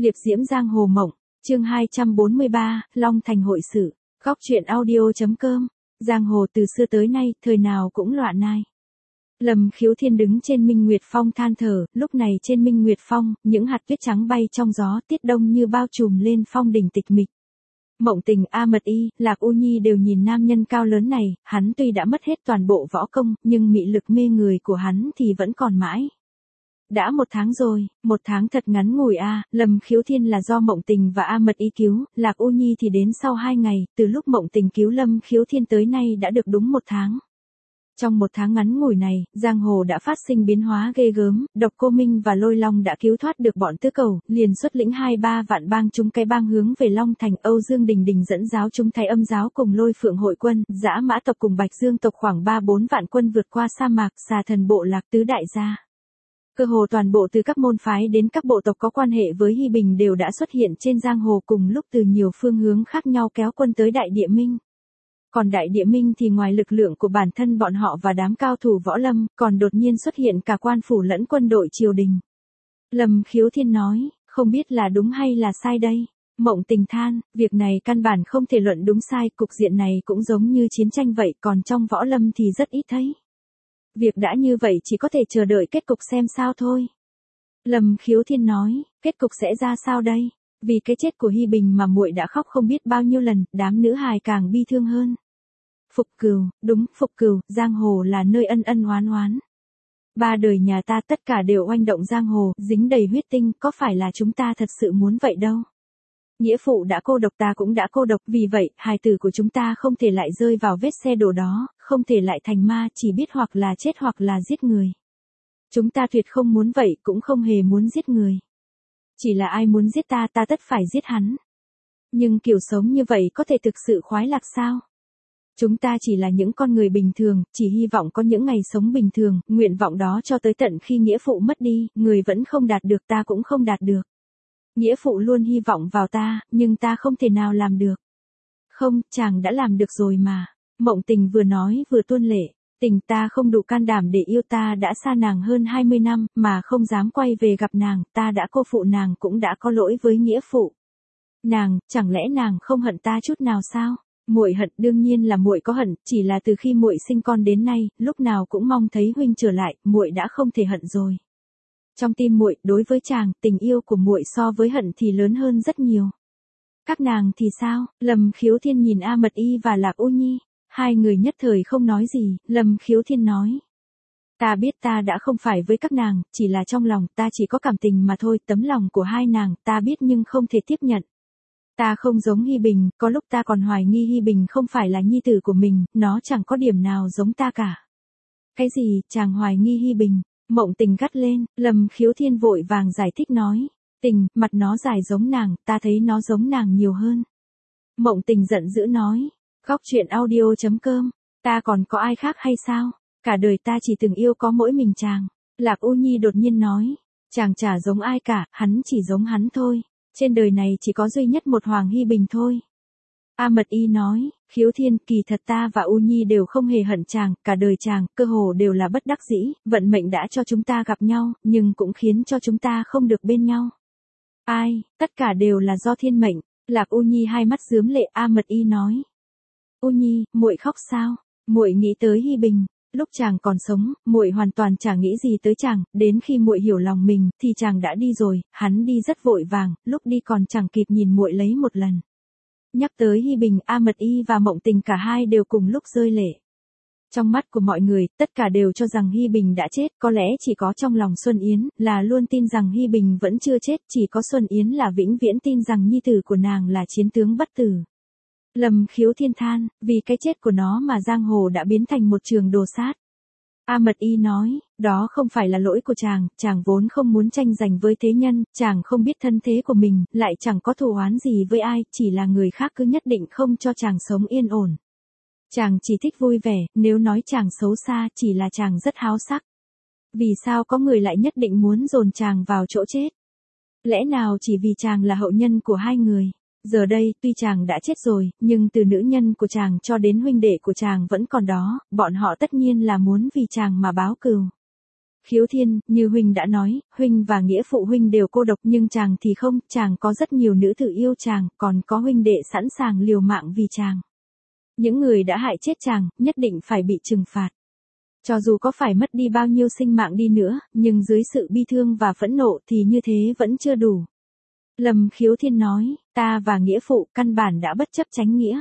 Liệp diễm giang hồ mộng, chương 243, Long Thành hội sự, góc truyện audio.com, giang hồ từ xưa tới nay, thời nào cũng loạn nai. Lâm Khiếu Thiên đứng trên Minh Nguyệt Phong than thở, lúc này trên Minh Nguyệt Phong, những hạt tuyết trắng bay trong gió, tiết đông như bao trùm lên phong đỉnh tịch mịch. Mộng Tình, A Mật Y, Lạc U Nhi đều nhìn nam nhân cao lớn này, hắn tuy đã mất hết toàn bộ võ công, nhưng mị lực mê người của hắn thì vẫn còn mãi. Đã 1 tháng rồi, 1 tháng thật ngắn ngủi a. Lâm Khiếu Thiên là do Mộng Tình và A Mật Y cứu, Lạc U Nhi thì đến sau 2 ngày, từ lúc Mộng Tình cứu Lâm Khiếu Thiên tới nay đã được đúng 1 tháng. Trong 1 tháng ngắn ngủi này, giang hồ đã phát sinh biến hóa ghê gớm, Độc Cô Minh và Lôi Long đã cứu thoát được bọn Tứ Cầu, liền xuất lĩnh 2-3 vạn bang chúng cái bang hướng về Long Thành. Âu Dương Đình Đình dẫn giáo chúng Thái Âm giáo cùng Lôi Phượng hội quân, Dã Mã tộc cùng Bạch Dương tộc khoảng 3-4 vạn quân vượt qua sa mạc, Xà Thần bộ lạc tứ đại gia. Cơ hồ toàn bộ từ các môn phái đến các bộ tộc có quan hệ với Hi Bình đều đã xuất hiện trên giang hồ cùng lúc từ nhiều phương hướng khác nhau kéo quân tới Đại Địa Minh. Còn Đại Địa Minh thì ngoài lực lượng của bản thân bọn họ và đám cao thủ võ lâm, còn đột nhiên xuất hiện cả quan phủ lẫn quân đội triều đình. Lâm Khiếu Thiên nói, không biết là đúng hay là sai đây. Mộng Tình than, việc này căn bản không thể luận đúng sai, cục diện này cũng giống như chiến tranh vậy, còn trong võ lâm thì rất ít thấy. Việc đã như vậy chỉ có thể chờ đợi kết cục xem sao thôi. Lâm Khiếu Thiên nói, kết cục sẽ ra sao đây? Vì cái chết của Hi Bình mà muội đã khóc không biết bao nhiêu lần, đám nữ hài càng bi thương hơn. Phục cừu, đúng, phục cừu, giang hồ là nơi ân ân oán oán. 3 đời nhà ta tất cả đều oanh động giang hồ, dính đầy huyết tinh, có phải là chúng ta thật sự muốn vậy đâu? Nghĩa phụ đã cô độc, ta cũng đã cô độc, vì vậy, hài tử của chúng ta không thể lại rơi vào vết xe đổ đó, không thể lại thành ma, chỉ biết hoặc là chết hoặc là giết người. Chúng ta tuyệt không muốn vậy, cũng không hề muốn giết người. Chỉ là ai muốn giết ta, ta tất phải giết hắn. Nhưng kiểu sống như vậy có thể thực sự khoái lạc sao? Chúng ta chỉ là những con người bình thường, chỉ hy vọng có những ngày sống bình thường, nguyện vọng đó cho tới tận khi nghĩa phụ mất đi, người vẫn không đạt được, ta cũng không đạt được. Nghĩa phụ luôn hy vọng vào ta, nhưng ta không thể nào làm được. Không, chàng đã làm được rồi mà. Mộng Tình vừa nói vừa tuôn lệ. Tình, ta không đủ can đảm để yêu, ta đã xa nàng hơn 20 năm, mà không dám quay về gặp nàng, ta đã cô phụ nàng, cũng đã có lỗi với nghĩa phụ. Nàng, chẳng lẽ nàng không hận ta chút nào sao? Muội hận, đương nhiên là muội có hận, chỉ là từ khi muội sinh con đến nay, lúc nào cũng mong thấy huynh trở lại, muội đã không thể hận rồi. Trong tim muội, đối với chàng, tình yêu của muội so với hận thì lớn hơn rất nhiều. Các nàng thì sao? Lâm Khiếu Thiên nhìn A Mật Y và Lạc U Nhi, hai người nhất thời không nói gì. Lâm Khiếu Thiên nói, ta biết ta đã không phải với các nàng, chỉ là trong lòng ta chỉ có cảm tình mà thôi, tấm lòng của hai nàng ta biết nhưng không thể tiếp nhận. Ta không giống Hi Bình, có lúc ta còn hoài nghi Hi Bình không phải là nhi tử của mình, nó chẳng có điểm nào giống ta cả. Cái gì, chàng hoài nghi Hi Bình? Mộng Tình gắt lên. Lâm Khiếu Thiên vội vàng giải thích nói, Tình, mặt nó dài giống nàng, ta thấy nó giống nàng nhiều hơn. Mộng Tình giận dữ nói, góc truyện audio.com, ta còn có ai khác hay sao? Cả đời ta chỉ từng yêu có mỗi mình chàng. Lạc U Nhi đột nhiên nói, chàng chả giống ai cả, hắn chỉ giống hắn thôi. Trên đời này chỉ có duy nhất một Hoàng Hi Bình thôi. A Mật Y nói, Khiếu Thiên, kỳ thật ta và U Nhi đều không hề hận chàng, cả đời chàng, cơ hồ đều là bất đắc dĩ, vận mệnh đã cho chúng ta gặp nhau, nhưng cũng khiến cho chúng ta không được bên nhau. Ai, tất cả đều là do thiên mệnh. Lạc U Nhi hai mắt rướm lệ. A Mật Y nói, U Nhi, muội khóc sao? Muội nghĩ tới Hi Bình. Lúc chàng còn sống, muội hoàn toàn chẳng nghĩ gì tới chàng, đến khi muội hiểu lòng mình, thì chàng đã đi rồi, hắn đi rất vội vàng, lúc đi còn chẳng kịp nhìn muội lấy một lần. Nhắc tới Hi Bình, A Mật Y và Mộng Tình cả hai đều cùng lúc rơi lệ. Trong mắt của mọi người, tất cả đều cho rằng Hi Bình đã chết, có lẽ chỉ có trong lòng Xuân Yến, là luôn tin rằng Hi Bình vẫn chưa chết, chỉ có Xuân Yến là vĩnh viễn tin rằng nhi tử của nàng là chiến tướng bất tử. Lâm Khiếu Thiên than, vì cái chết của nó mà giang hồ đã biến thành một trường đồ sát. A Mật Y nói, đó không phải là lỗi của chàng, chàng vốn không muốn tranh giành với thế nhân, chàng không biết thân thế của mình, lại chẳng có thù oán gì với ai, chỉ là người khác cứ nhất định không cho chàng sống yên ổn. Chàng chỉ thích vui vẻ, nếu nói chàng xấu xa, chỉ là chàng rất háo sắc. Vì sao có người lại nhất định muốn dồn chàng vào chỗ chết? Lẽ nào chỉ vì chàng là hậu nhân của hai người? Giờ đây, tuy chàng đã chết rồi, nhưng từ nữ nhân của chàng cho đến huynh đệ của chàng vẫn còn đó, bọn họ tất nhiên là muốn vì chàng mà báo cừu. Khiếu Thiên, như huynh đã nói, huynh và nghĩa phụ huynh đều cô độc nhưng chàng thì không, chàng có rất nhiều nữ tử yêu chàng, còn có huynh đệ sẵn sàng liều mạng vì chàng. Những người đã hại chết chàng, nhất định phải bị trừng phạt. Cho dù có phải mất đi bao nhiêu sinh mạng đi nữa, nhưng dưới sự bi thương và phẫn nộ thì như thế vẫn chưa đủ. Lâm Khiếu Thiên nói, ta và nghĩa phụ căn bản đã bất chấp chánh nghĩa.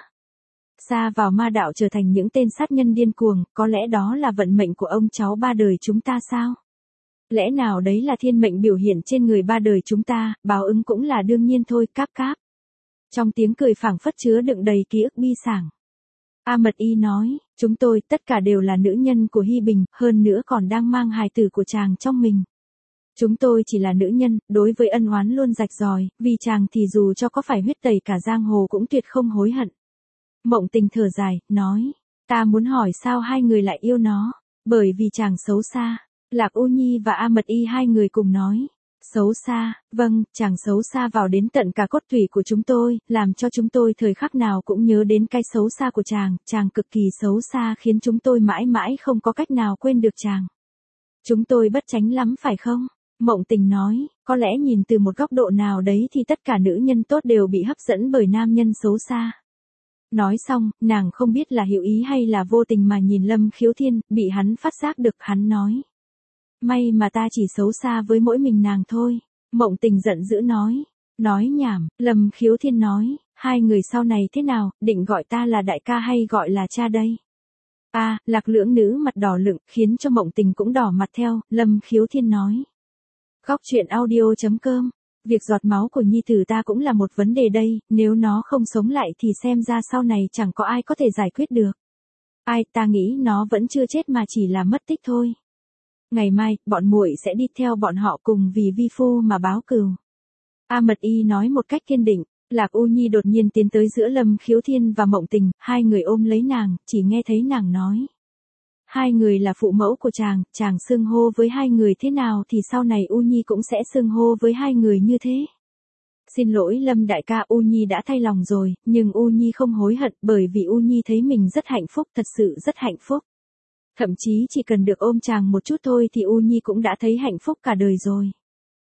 Xa vào ma đạo trở thành những tên sát nhân điên cuồng, có lẽ đó là vận mệnh của ông cháu ba đời chúng ta sao? Lẽ nào đấy là thiên mệnh biểu hiện trên người ba đời chúng ta, báo ứng cũng là đương nhiên thôi, cáp cáp. Trong tiếng cười phảng phất chứa đựng đầy ký ức bi sảng. A Mật Y nói, chúng tôi tất cả đều là nữ nhân của Hy Bình, hơn nữa còn đang mang hài tử của chàng trong mình. Chúng tôi chỉ là nữ nhân, đối với ân oán luôn rạch ròi, vì chàng thì dù cho có phải huyết tẩy cả giang hồ cũng tuyệt không hối hận. Mộng Tình thở dài, nói, ta muốn hỏi sao hai người lại yêu nó, bởi vì chàng xấu xa. Lạc U Nhi và A Mật Y hai người cùng nói, xấu xa, vâng, chàng xấu xa vào đến tận cả cốt thủy của chúng tôi, làm cho chúng tôi thời khắc nào cũng nhớ đến cái xấu xa của chàng cực kỳ xấu xa khiến chúng tôi mãi mãi không có cách nào quên được chàng. Chúng tôi bất chánh lắm phải không? Mộng Tình nói, có lẽ nhìn từ một góc độ nào đấy thì tất cả nữ nhân tốt đều bị hấp dẫn bởi nam nhân xấu xa. Nói xong, nàng không biết là hữu ý hay là vô tình mà nhìn Lâm Khiếu Thiên, bị hắn phát giác được, hắn nói. May mà ta chỉ xấu xa với mỗi mình nàng thôi. Mộng Tình giận dữ nói. Nói nhảm, Lâm Khiếu Thiên nói, hai người sau này thế nào, định gọi ta là đại ca hay gọi là cha đây? Lạc Lưỡng nữ mặt đỏ lựng, khiến cho Mộng Tình cũng đỏ mặt theo, Lâm Khiếu Thiên nói. Góc truyện audio.com. Việc giọt máu của nhi tử ta cũng là một vấn đề đây, nếu nó không sống lại thì xem ra sau này chẳng có ai có thể giải quyết được. Ta nghĩ nó vẫn chưa chết mà chỉ là mất tích thôi. Ngày mai, bọn muội sẽ đi theo bọn họ cùng vì vi phu mà báo cừu. A Mật Y nói một cách kiên định. Lạc U Nhi đột nhiên tiến tới giữa Lâm Khiếu Thiên và Mộng Tình, hai người ôm lấy nàng, chỉ nghe thấy nàng nói. Hai người là phụ mẫu của chàng xưng hô với hai người thế nào thì sau này U Nhi cũng sẽ xưng hô với hai người như thế. Xin lỗi Lâm đại ca, U Nhi đã thay lòng rồi, nhưng U Nhi không hối hận bởi vì U Nhi thấy mình rất hạnh phúc, thật sự rất hạnh phúc. Thậm chí chỉ cần được ôm chàng một chút thôi thì U Nhi cũng đã thấy hạnh phúc cả đời rồi.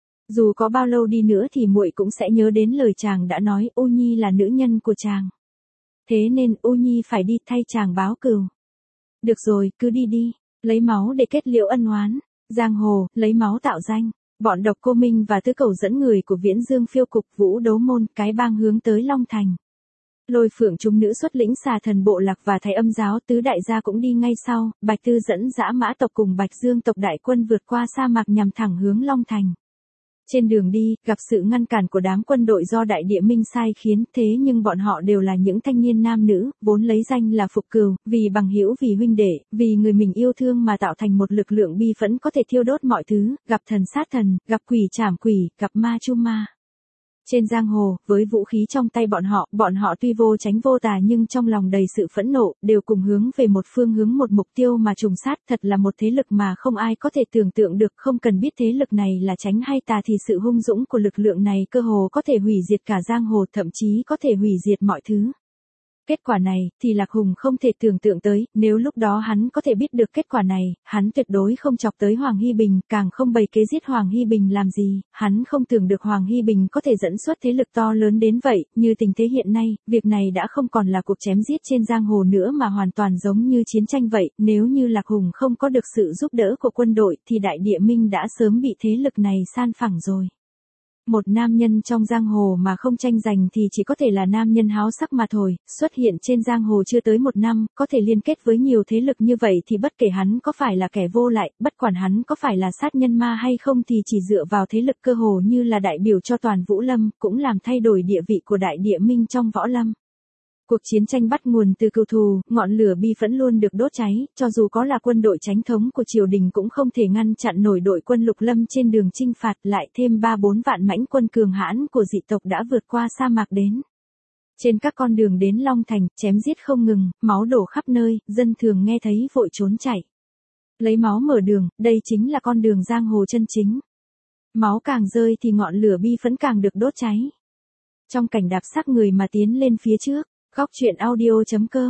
Dù có bao lâu đi nữa thì muội cũng sẽ nhớ đến lời chàng đã nói, U Nhi là nữ nhân của chàng. Thế nên U Nhi phải đi thay chàng báo cừu. Được rồi, cứ đi đi, lấy máu để kết liễu ân oán. Giang hồ, lấy máu tạo danh. Bọn Độc Cô Minh và Tứ Cẩu dẫn người của Viễn Dương Phiêu Cục, Vũ Đấu Môn, cái bang hướng tới Long Thành. Lôi Phượng chúng nữ xuất lĩnh Xà Thần Bộ Lạc và Thái Âm Giáo tứ đại gia cũng đi ngay sau, Bạch Tư dẫn dã mã tộc cùng Bạch Dương tộc đại quân vượt qua sa mạc nhằm thẳng hướng Long Thành. Trên đường đi, gặp sự ngăn cản của đám quân đội do Đại Địa Minh sai khiến, thế nhưng bọn họ đều là những thanh niên nam nữ, vốn lấy danh là phục cừu, vì bằng hữu, vì huynh đệ, vì người mình yêu thương mà tạo thành một lực lượng bi phẫn có thể thiêu đốt mọi thứ, gặp thần sát thần, gặp quỷ trảm quỷ, gặp ma chu ma. Trên giang hồ, với vũ khí trong tay bọn họ tuy vô tránh vô tà nhưng trong lòng đầy sự phẫn nộ, đều cùng hướng về một phương hướng, một mục tiêu mà trùng sát, thật là một thế lực mà không ai có thể tưởng tượng được, không cần biết thế lực này là tránh hay tà thì sự hung dũng của lực lượng này cơ hồ có thể hủy diệt cả giang hồ, thậm chí có thể hủy diệt mọi thứ. Kết quả này, thì Lạc Hùng không thể tưởng tượng tới, nếu lúc đó hắn có thể biết được kết quả này, hắn tuyệt đối không chọc tới Hoàng Hy Bình, càng không bày kế giết Hoàng Hy Bình làm gì, hắn không tưởng được Hoàng Hy Bình có thể dẫn xuất thế lực to lớn đến vậy, như tình thế hiện nay, việc này đã không còn là cuộc chém giết trên giang hồ nữa mà hoàn toàn giống như chiến tranh vậy, nếu như Lạc Hùng không có được sự giúp đỡ của quân đội thì Đại Địa Minh đã sớm bị thế lực này san phẳng rồi. Một nam nhân trong giang hồ mà không tranh giành thì chỉ có thể là nam nhân háo sắc mà thôi, xuất hiện trên giang hồ chưa tới một năm, có thể liên kết với nhiều thế lực như vậy thì bất kể hắn có phải là kẻ vô lại, bất quản hắn có phải là sát nhân ma hay không thì chỉ dựa vào thế lực cơ hồ như là đại biểu cho toàn Vũ Lâm, cũng làm thay đổi địa vị của Đại Địa Minh trong võ lâm. Cuộc chiến tranh bắt nguồn từ cừu thù, ngọn lửa bi phẫn luôn được đốt cháy, cho dù có là quân đội chánh thống của triều đình cũng không thể ngăn chặn nổi đội quân Lục Lâm trên đường chinh phạt, lại thêm 3-4 vạn mãnh quân cường hãn của dị tộc đã vượt qua sa mạc đến. Trên các con đường đến Long Thành, chém giết không ngừng, máu đổ khắp nơi, dân thường nghe thấy vội trốn chạy. Lấy máu mở đường, đây chính là con đường giang hồ chân chính. Máu càng rơi thì ngọn lửa bi phẫn càng được đốt cháy. Trong cảnh đạp xác người mà tiến lên phía trước. Góc truyện audio.com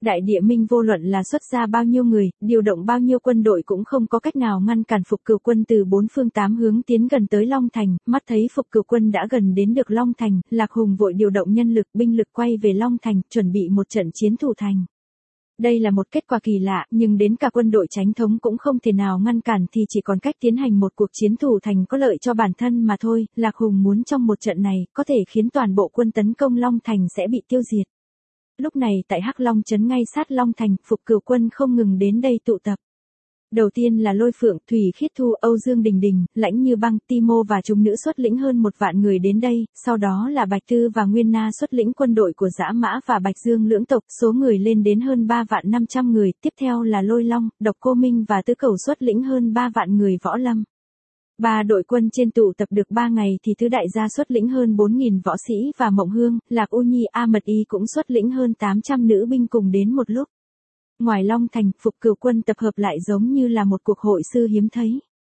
Đại Địa Minh vô luận là xuất ra bao nhiêu người, điều động bao nhiêu quân đội cũng không có cách nào ngăn cản Phục Cửu quân từ bốn phương tám hướng tiến gần tới Long Thành, mắt thấy Phục Cửu quân đã gần đến được Long Thành, Lạc Hùng vội điều động nhân lực, binh lực quay về Long Thành, chuẩn bị một trận chiến thủ thành. Đây là một kết quả kỳ lạ, nhưng đến cả quân đội Chánh thống cũng không thể nào ngăn cản thì chỉ còn cách tiến hành một cuộc chiến thủ thành có lợi cho bản thân mà thôi. Lạc Hùng muốn trong một trận này, có thể khiến toàn bộ quân tấn công Long Thành sẽ bị tiêu diệt. Lúc này tại Hắc Long trấn ngay sát Long Thành, Phục Cửu quân không ngừng đến đây tụ tập. Đầu tiên là Lôi Phượng, Thủy Khiết Thu, Âu Dương Đình Đình, Lãnh Như Băng, Timo và chúng nữ xuất lĩnh hơn 1 vạn người đến đây, sau đó là Bạch Tư và Nguyên Na xuất lĩnh quân đội của Dã Mã và Bạch Dương lưỡng tộc, số người lên đến hơn 3.500.000 người, tiếp theo là Lôi Long, Độc Cô Minh và Tứ Cẩu xuất lĩnh hơn 3 vạn người võ lâm. 3 đội quân trên tụ tập được 3 ngày thì Tứ Đại gia xuất lĩnh hơn 4.000 võ sĩ và Mộng Hương, Lạc U Nhi, A Mật Y cũng xuất lĩnh hơn 800 nữ binh cùng đến một lúc. Ngoài Long Thành, Phục Cửu quân tập hợp lại giống như là một cuộc hội sư hiếm thấy.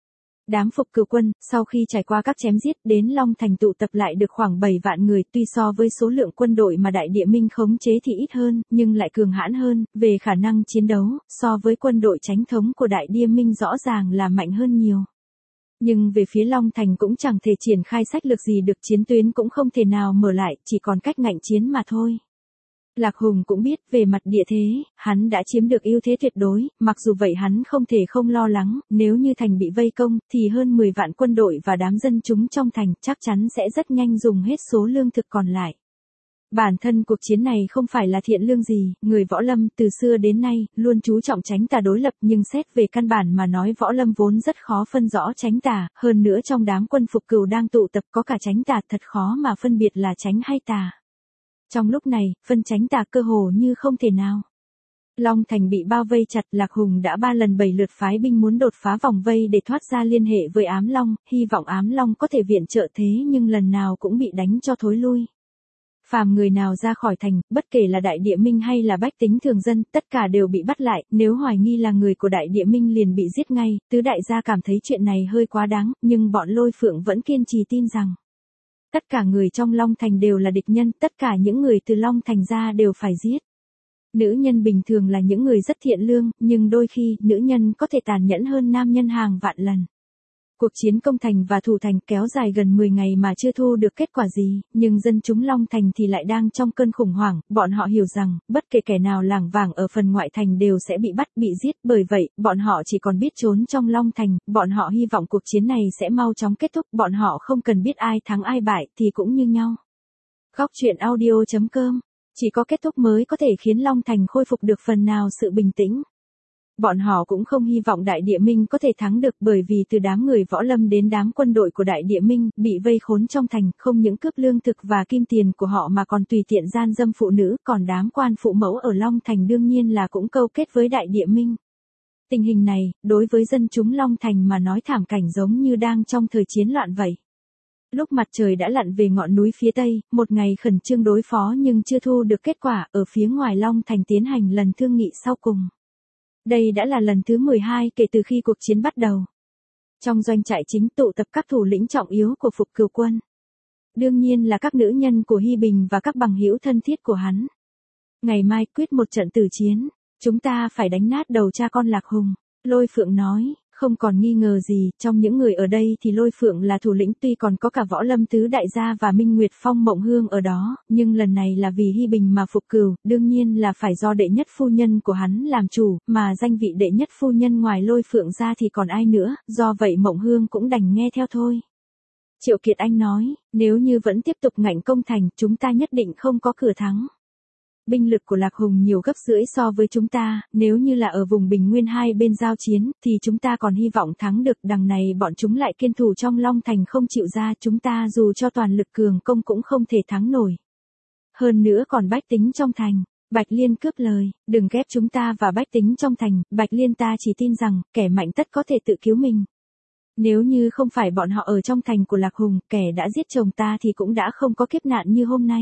Đám Phục Cửu quân, sau khi trải qua các chém giết đến Long Thành tụ tập lại được khoảng 7 vạn người, tuy so với số lượng quân đội mà Đại Địa Minh khống chế thì ít hơn, nhưng lại cường hãn hơn, về khả năng chiến đấu, so với quân đội Chánh thống của Đại Địa Minh rõ ràng là mạnh hơn nhiều. Nhưng về phía Long Thành cũng chẳng thể triển khai sách lược gì được, chiến tuyến cũng không thể nào mở lại, chỉ còn cách ngạnh chiến mà thôi. Lạc Hùng cũng biết về mặt địa thế, hắn đã chiếm được ưu thế tuyệt đối, mặc dù vậy hắn không thể không lo lắng, nếu như thành bị vây công, thì hơn 10 vạn quân đội và đám dân chúng trong thành chắc chắn sẽ rất nhanh dùng hết số lương thực còn lại. Bản thân cuộc chiến này không phải là thiện lương gì, người võ lâm từ xưa đến nay luôn chú trọng tránh tà đối lập, nhưng xét về căn bản mà nói võ lâm vốn rất khó phân rõ tránh tà, hơn nữa trong đám quân Phục Cửu đang tụ tập có cả tránh tà, thật khó mà phân biệt là tránh hay tà. Trong lúc này, phân tránh tà cơ hồ như không thể nào. Long Thành bị bao vây chặt, Lạc Hùng đã 3 lần 7 lượt phái binh muốn đột phá vòng vây để thoát ra liên hệ với Ám Long, hy vọng Ám Long có thể viện trợ thế nhưng lần nào cũng bị đánh cho thối lui. Phàm người nào ra khỏi thành, bất kể là Đại Địa Minh hay là bách tính thường dân, tất cả đều bị bắt lại, nếu hoài nghi là người của Đại Địa Minh liền bị giết ngay. Tứ đại gia cảm thấy chuyện này hơi quá đáng, nhưng bọn Lôi Phượng vẫn kiên trì tin rằng tất cả người trong Long Thành đều là địch nhân, tất cả những người từ Long Thành ra đều phải giết. Nữ nhân bình thường là những người rất thiện lương, nhưng đôi khi, nữ nhân có thể tàn nhẫn hơn nam nhân hàng vạn lần. Cuộc chiến công thành và thủ thành kéo dài gần 10 ngày mà chưa thu được kết quả gì, nhưng dân chúng Long Thành thì lại đang trong cơn khủng hoảng, bọn họ hiểu rằng, bất kể kẻ nào lảng vảng ở phần ngoại thành đều sẽ bị bắt, bị giết, bởi vậy, bọn họ chỉ còn biết trốn trong Long Thành, bọn họ hy vọng cuộc chiến này sẽ mau chóng kết thúc, bọn họ không cần biết ai thắng ai bại thì cũng như nhau. Góc truyện audio.com, chỉ có kết thúc mới có thể khiến Long Thành khôi phục được phần nào sự bình tĩnh. Bọn họ cũng không hy vọng Đại Địa Minh có thể thắng được, bởi vì từ đám người võ lâm đến đám quân đội của Đại Địa Minh bị vây khốn trong thành, không những cướp lương thực và kim tiền của họ mà còn tùy tiện gian dâm phụ nữ, còn đám quan phụ mẫu ở Long Thành đương nhiên là cũng câu kết với Đại Địa Minh. Tình hình này, đối với dân chúng Long Thành mà nói thảm cảnh giống như đang trong thời chiến loạn vậy. Lúc mặt trời đã lặn về ngọn núi phía tây, một ngày khẩn trương đối phó nhưng chưa thu được kết quả, ở phía ngoài Long Thành tiến hành lần thương nghị sau cùng. Đây đã là lần thứ 12 kể từ khi cuộc chiến bắt đầu. Trong doanh trại chính tụ tập các thủ lĩnh trọng yếu của Phục Cửu quân. Đương nhiên là các nữ nhân của Hi Bình và các bằng hữu thân thiết của hắn. Ngày mai quyết một trận tử chiến, chúng ta phải đánh nát đầu cha con Lạc Hùng. Lôi Phượng nói, không còn nghi ngờ gì, trong những người ở đây thì Lôi Phượng là thủ lĩnh, tuy còn có cả Võ Lâm Tứ Đại gia và Minh Nguyệt Phong Mộng Hương ở đó, nhưng lần này là vì Hi Bình mà Phục Cửu, đương nhiên là phải do đệ nhất phu nhân của hắn làm chủ, mà danh vị đệ nhất phu nhân ngoài Lôi Phượng ra thì còn ai nữa, do vậy Mộng Hương cũng đành nghe theo thôi. Triệu Kiệt Anh nói, nếu như vẫn tiếp tục ngạnh công thành, chúng ta nhất định không có cửa thắng. Binh lực của Lạc Hùng nhiều gấp rưỡi so với chúng ta, nếu như là ở vùng Bình Nguyên hai bên giao chiến, thì chúng ta còn hy vọng thắng được, đằng này bọn chúng lại kiên thủ trong Long Thành không chịu ra, chúng ta dù cho toàn lực cường công cũng không thể thắng nổi. Hơn nữa còn bách tính trong thành. Bạch Liên cướp lời, đừng ghép chúng ta và bách tính trong thành, Bạch Liên ta chỉ tin rằng, kẻ mạnh tất có thể tự cứu mình. Nếu như không phải bọn họ ở trong thành của Lạc Hùng, kẻ đã giết chồng ta thì cũng đã không có kiếp nạn như hôm nay.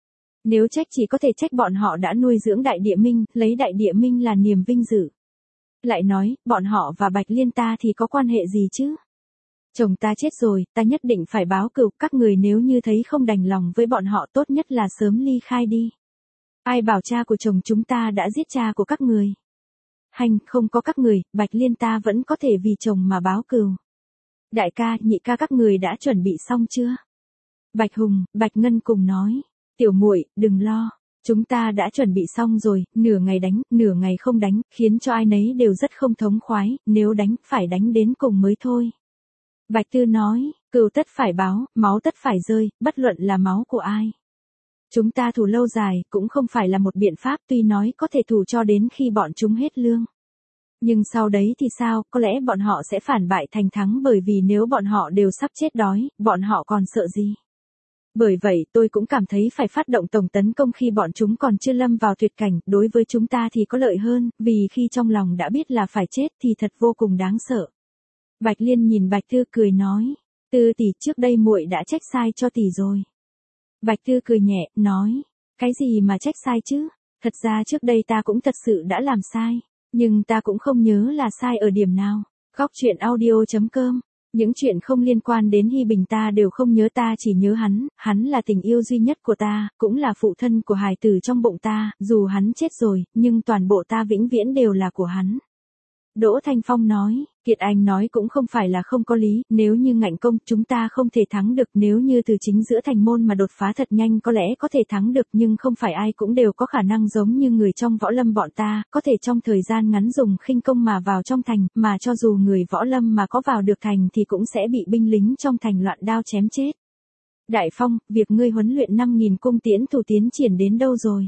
Nếu trách chỉ có thể trách bọn họ đã nuôi dưỡng Đại Địa Minh, lấy Đại Địa Minh là niềm vinh dự. Lại nói, bọn họ và Bạch Liên ta thì có quan hệ gì chứ? Chồng ta chết rồi, ta nhất định phải báo cừu, các người nếu như thấy không đành lòng với bọn họ tốt nhất là sớm ly khai đi. Ai bảo cha của chồng chúng ta đã giết cha của các người? Hành, không có các người, Bạch Liên ta vẫn có thể vì chồng mà báo cừu. Đại ca, nhị ca các người đã chuẩn bị xong chưa? Bạch Hùng, Bạch Ngân cùng nói. Tiểu muội, đừng lo. Chúng ta đã chuẩn bị xong rồi, nửa ngày đánh, nửa ngày không đánh, khiến cho ai nấy đều rất không thống khoái, nếu đánh, phải đánh đến cùng mới thôi. Bạch Tư nói, cừu tất phải báo, máu tất phải rơi, bất luận là máu của ai. Chúng ta thủ lâu dài, cũng không phải là một biện pháp, tuy nói có thể thủ cho đến khi bọn chúng hết lương. Nhưng sau đấy thì sao, có lẽ bọn họ sẽ phản bại thành thắng, bởi vì nếu bọn họ đều sắp chết đói, bọn họ còn sợ gì. Bởi vậy tôi cũng cảm thấy phải phát động tổng tấn công khi bọn chúng còn chưa lâm vào tuyệt cảnh, đối với chúng ta thì có lợi hơn, vì khi trong lòng đã biết là phải chết thì thật vô cùng đáng sợ. Bạch Liên nhìn Bạch Tư cười nói, Tư tỷ, trước đây muội đã trách sai cho tỷ rồi. Bạch Tư cười nhẹ, nói, cái gì mà trách sai chứ, thật ra trước đây ta cũng thật sự đã làm sai, nhưng ta cũng không nhớ là sai ở điểm nào. Góc truyện audio.com. Những chuyện không liên quan đến Hi Bình ta đều không nhớ, ta chỉ nhớ hắn là tình yêu duy nhất của ta, cũng là phụ thân của hài tử trong bụng ta, dù hắn chết rồi, nhưng toàn bộ ta vĩnh viễn đều là của hắn. Đỗ Thanh Phong nói, Kiệt Anh nói cũng không phải là không có lý, nếu như ngạnh công chúng ta không thể thắng được, nếu như từ chính giữa thành môn mà đột phá thật nhanh có lẽ có thể thắng được, nhưng không phải ai cũng đều có khả năng giống như người trong võ lâm bọn ta, có thể trong thời gian ngắn dùng khinh công mà vào trong thành, mà cho dù người võ lâm mà có vào được thành thì cũng sẽ bị binh lính trong thành loạn đao chém chết. Đại Phong, việc ngươi huấn luyện 5.000 cung tiễn thủ tiến triển đến đâu rồi?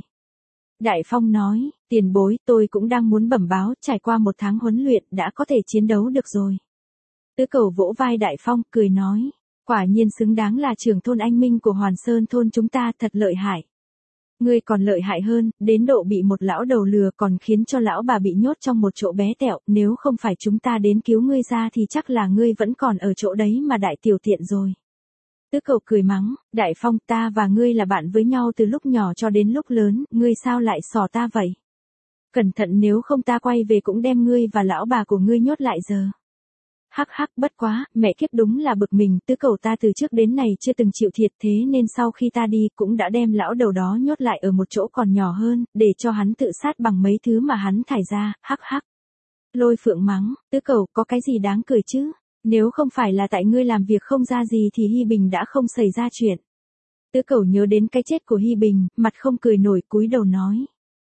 Đại Phong nói, tiền bối, tôi cũng đang muốn bẩm báo, trải qua 1 tháng huấn luyện đã có thể chiến đấu được rồi. Tứ Cầu vỗ vai Đại Phong, cười nói, quả nhiên xứng đáng là trưởng thôn anh minh của Hoàn Sơn thôn chúng ta, thật lợi hại. Ngươi còn lợi hại hơn, đến độ bị một lão đầu lừa, còn khiến cho lão bà bị nhốt trong một chỗ bé tẹo, nếu không phải chúng ta đến cứu ngươi ra thì chắc là ngươi vẫn còn ở chỗ đấy mà đại tiểu tiện rồi. Tứ Cầu cười mắng, Đại Phong, ta và ngươi là bạn với nhau từ lúc nhỏ cho đến lúc lớn, ngươi sao lại xỏ ta vậy? Cẩn thận nếu không ta quay về cũng đem ngươi và lão bà của ngươi nhốt lại giờ. Hắc hắc, bất quá, mẹ kiếp đúng là bực mình, Tứ Cầu ta từ trước đến nay chưa từng chịu thiệt, thế nên sau khi ta đi cũng đã đem lão đầu đó nhốt lại ở một chỗ còn nhỏ hơn, để cho hắn tự sát bằng mấy thứ mà hắn thải ra, hắc hắc. Lôi Phượng mắng, Tứ Cầu, có cái gì đáng cười chứ? Nếu không phải là tại ngươi làm việc không ra gì thì Hi Bình đã không xảy ra chuyện. Tứ Cầu nhớ đến cái chết của Hi Bình, mặt không cười nổi, cúi đầu nói.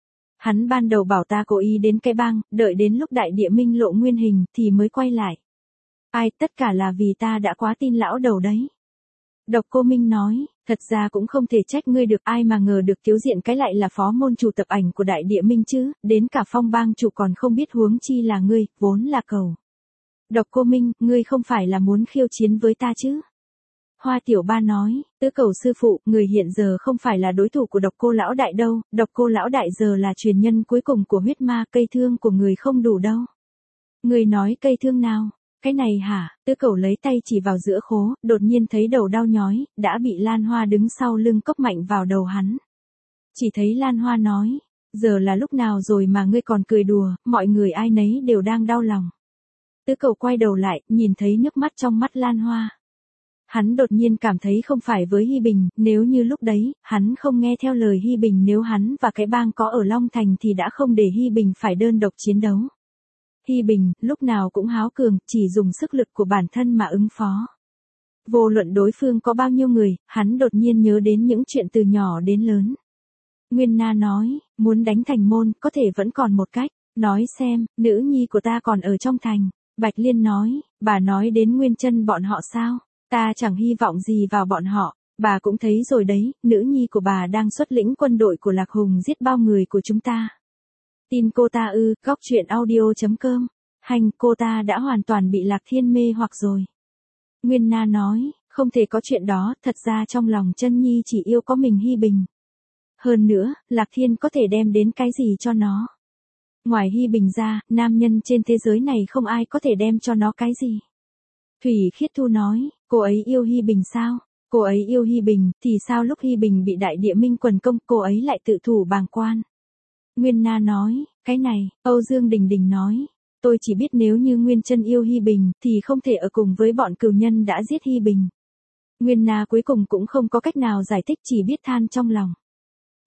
Hắn ban đầu bảo ta cố ý đến cái bang, đợi đến lúc đại địa minh lộ nguyên hình thì mới quay lại. Ai, tất cả là vì ta đã quá tin lão đầu đấy. Độc Cô Minh nói, thật ra cũng không thể trách ngươi được, ai mà ngờ được thiếu diện cái lại là phó môn chủ tập ảnh của đại địa minh chứ, đến cả Phong bang chủ còn không biết, huống chi là ngươi, vốn là cầu. Độc Cô Minh, ngươi không phải là muốn khiêu chiến với ta chứ? Hoa Tiểu Ba nói, Tứ Cầu sư phụ, người hiện giờ không phải là đối thủ của Độc Cô lão đại đâu, Độc Cô lão đại giờ là truyền nhân cuối cùng của huyết ma, cây thương của người không đủ đâu. Người nói cây thương nào? Cái này hả? Tứ Cầu lấy tay chỉ vào giữa khố, đột nhiên thấy đầu đau nhói, đã bị Lan Hoa đứng sau lưng cốc mạnh vào đầu hắn. Chỉ thấy Lan Hoa nói, giờ là lúc nào rồi mà ngươi còn cười đùa, mọi người ai nấy đều đang đau lòng. Tứ Cầu quay đầu lại, nhìn thấy nước mắt trong mắt Lan Hoa. Hắn đột nhiên cảm thấy không phải với Hi Bình, nếu như lúc đấy, hắn không nghe theo lời Hi Bình, nếu hắn và cái bang có ở Long Thành thì đã không để Hi Bình phải đơn độc chiến đấu. Hi Bình, lúc nào cũng háo cường, chỉ dùng sức lực của bản thân mà ứng phó. Vô luận đối phương có bao nhiêu người, hắn đột nhiên nhớ đến những chuyện từ nhỏ đến lớn. Nguyên Na nói, muốn đánh thành môn, có thể vẫn còn một cách, nói xem, nữ nhi của ta còn ở trong thành. Bạch Liên nói, bà nói đến Nguyên Chân bọn họ sao? Ta chẳng hy vọng gì vào bọn họ, bà cũng thấy rồi đấy, nữ nhi của bà đang xuất lĩnh quân đội của Lạc Hùng giết bao người của chúng ta. Tin cô ta ư? Góc truyện audio.com. Hành, cô ta đã hoàn toàn bị Lạc Thiên mê hoặc rồi. Nguyên Na nói, không thể có chuyện đó, thật ra trong lòng Chân Nhi chỉ yêu có mình Hi Bình. Hơn nữa, Lạc Thiên có thể đem đến cái gì cho nó? Ngoài Hi Bình ra, nam nhân trên thế giới này không ai có thể đem cho nó cái gì. Thủy Khiết Thu nói, cô ấy yêu Hi Bình sao? Cô ấy yêu Hi Bình, thì sao lúc Hi Bình bị đại địa minh quần công, cô ấy lại tự thủ bàng quan? Nguyên Na nói, cái này, Âu Dương Đình Đình nói, tôi chỉ biết nếu như Nguyên Chân yêu Hi Bình, thì không thể ở cùng với bọn cừu nhân đã giết Hi Bình. Nguyên Na cuối cùng cũng không có cách nào giải thích, chỉ biết than trong lòng.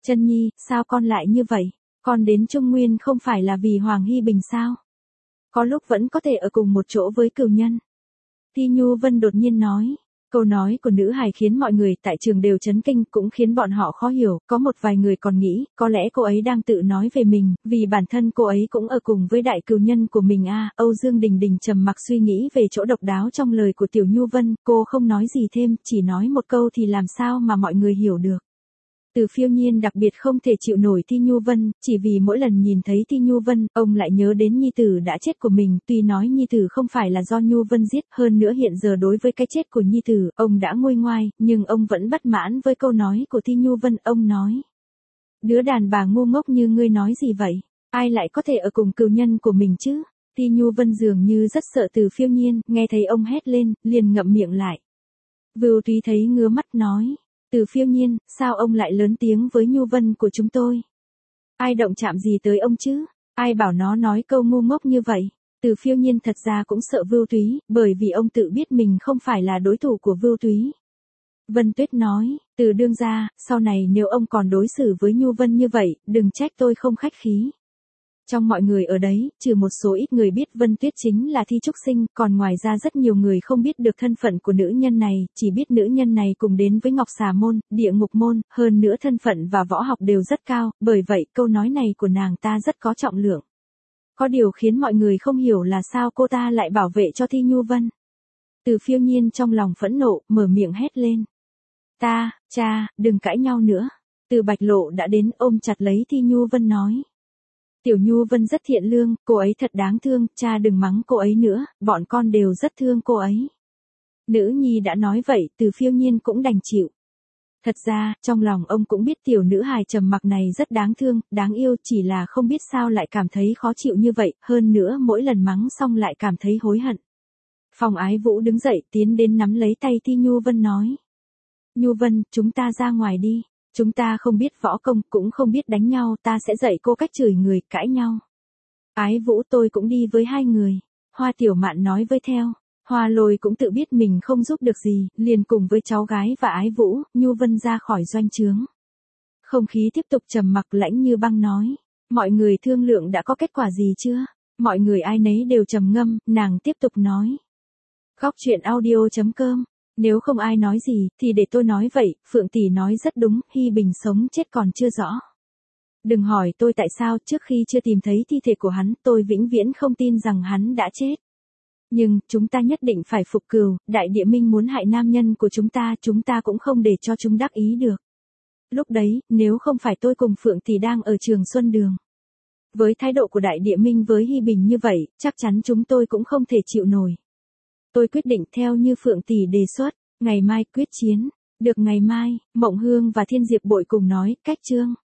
Chân Nhi, sao con lại như vậy? Con đến Trung Nguyên không phải là vì Hoàng Hy Bình sao? Có lúc vẫn có thể ở cùng một chỗ với cửu nhân. Ti Nhu Vân đột nhiên nói. Câu nói của nữ hài khiến mọi người tại trường đều chấn kinh, cũng khiến bọn họ khó hiểu, có một vài người còn nghĩ, có lẽ cô ấy đang tự nói về mình, vì bản thân cô ấy cũng ở cùng với đại cừu nhân của mình à. Âu Dương Đình Đình trầm mặc suy nghĩ về chỗ độc đáo trong lời của Tiểu Nhu Vân, cô không nói gì thêm, chỉ nói một câu thì làm sao mà mọi người hiểu được. Từ Phiêu Nhiên đặc biệt không thể chịu nổi Ti Nhu Vân, chỉ vì mỗi lần nhìn thấy Ti Nhu Vân, ông lại nhớ đến nhi tử đã chết của mình, tuy nói nhi tử không phải là do Nhu Vân giết, hơn nữa hiện giờ đối với cái chết của nhi tử, ông đã nguôi ngoai, nhưng ông vẫn bất mãn với câu nói của Ti Nhu Vân, ông nói. Đứa đàn bà ngu ngốc như ngươi nói gì vậy? Ai lại có thể ở cùng cừu nhân của mình chứ? Ti Nhu Vân dường như rất sợ Từ Phiêu Nhiên, nghe thấy ông hét lên, liền ngậm miệng lại. Vưu Túy thấy ngứa mắt nói. Từ Phiêu Nhiên, sao ông lại lớn tiếng với Nhu Vân của chúng tôi? Ai động chạm gì tới ông chứ? Ai bảo nó nói câu ngu ngốc như vậy? Từ Phiêu Nhiên thật ra cũng sợ Vưu Túy, bởi vì ông tự biết mình không phải là đối thủ của Vưu Túy. Vân Tuyết nói, Từ đương gia, sau này nếu ông còn đối xử với Nhu Vân như vậy, đừng trách tôi không khách khí. Trong mọi người ở đấy, trừ một số ít người biết Vân Tuyết chính là Thi Trúc Sinh, còn ngoài ra rất nhiều người không biết được thân phận của nữ nhân này, chỉ biết nữ nhân này cùng đến với Ngọc Xà Môn, Địa Ngục Môn, hơn nữa thân phận và võ học đều rất cao, bởi vậy câu nói này của nàng ta rất có trọng lượng. Có điều khiến mọi người không hiểu là sao cô ta lại bảo vệ cho Thi Nhu Vân. Từ Phiêu Nhiên trong lòng phẫn nộ, mở miệng hét lên. Cha, đừng cãi nhau nữa. Từ Bạch Lộ đã đến ôm chặt lấy Thi Nhu Vân nói. Tiểu Nhu Vân rất thiện lương, cô ấy thật đáng thương, cha đừng mắng cô ấy nữa, bọn con đều rất thương cô ấy. Nữ nhi đã nói vậy, Từ Phiêu Nhiên cũng đành chịu. Thật ra, trong lòng ông cũng biết tiểu nữ hài trầm mặc này rất đáng thương, đáng yêu, chỉ là không biết sao lại cảm thấy khó chịu như vậy, hơn nữa mỗi lần mắng xong lại cảm thấy hối hận. Phong Ái Vũ đứng dậy tiến đến nắm lấy tay Thi Nhu Vân nói. Nhu Vân, chúng ta ra ngoài đi. Chúng ta không biết võ công, cũng không biết đánh nhau, ta sẽ dạy cô cách chửi người, cãi nhau. Ái Vũ tôi cũng đi với hai người. Hoa Tiểu Mạn nói với theo. Hoa Lôi cũng tự biết mình không giúp được gì, liền cùng với cháu gái và Ái Vũ, Nhu Vân ra khỏi doanh trướng. Không khí tiếp tục trầm mặc lãnh như băng nói. Mọi người thương lượng đã có kết quả gì chưa? Mọi người ai nấy đều trầm ngâm, nàng tiếp tục nói. Góc truyện audio.com. Nếu không ai nói gì, thì để tôi nói vậy, Phượng tỷ nói rất đúng, Hy Bình sống chết còn chưa rõ. Đừng hỏi tôi tại sao, trước khi chưa tìm thấy thi thể của hắn, tôi vĩnh viễn không tin rằng hắn đã chết. Nhưng, chúng ta nhất định phải phục cừu, Đại Địa Minh muốn hại nam nhân của chúng ta cũng không để cho chúng đắc ý được. Lúc đấy, nếu không phải tôi cùng Phượng tỷ đang ở Trường Xuân Đường. Với thái độ của Đại Địa Minh với Hy Bình như vậy, chắc chắn chúng tôi cũng không thể chịu nổi. Tôi quyết định theo như Phượng tỷ đề xuất, ngày mai quyết chiến. Được ngày mai, Mộng Hương và Thiên Diệp Bội cùng nói, cách chương.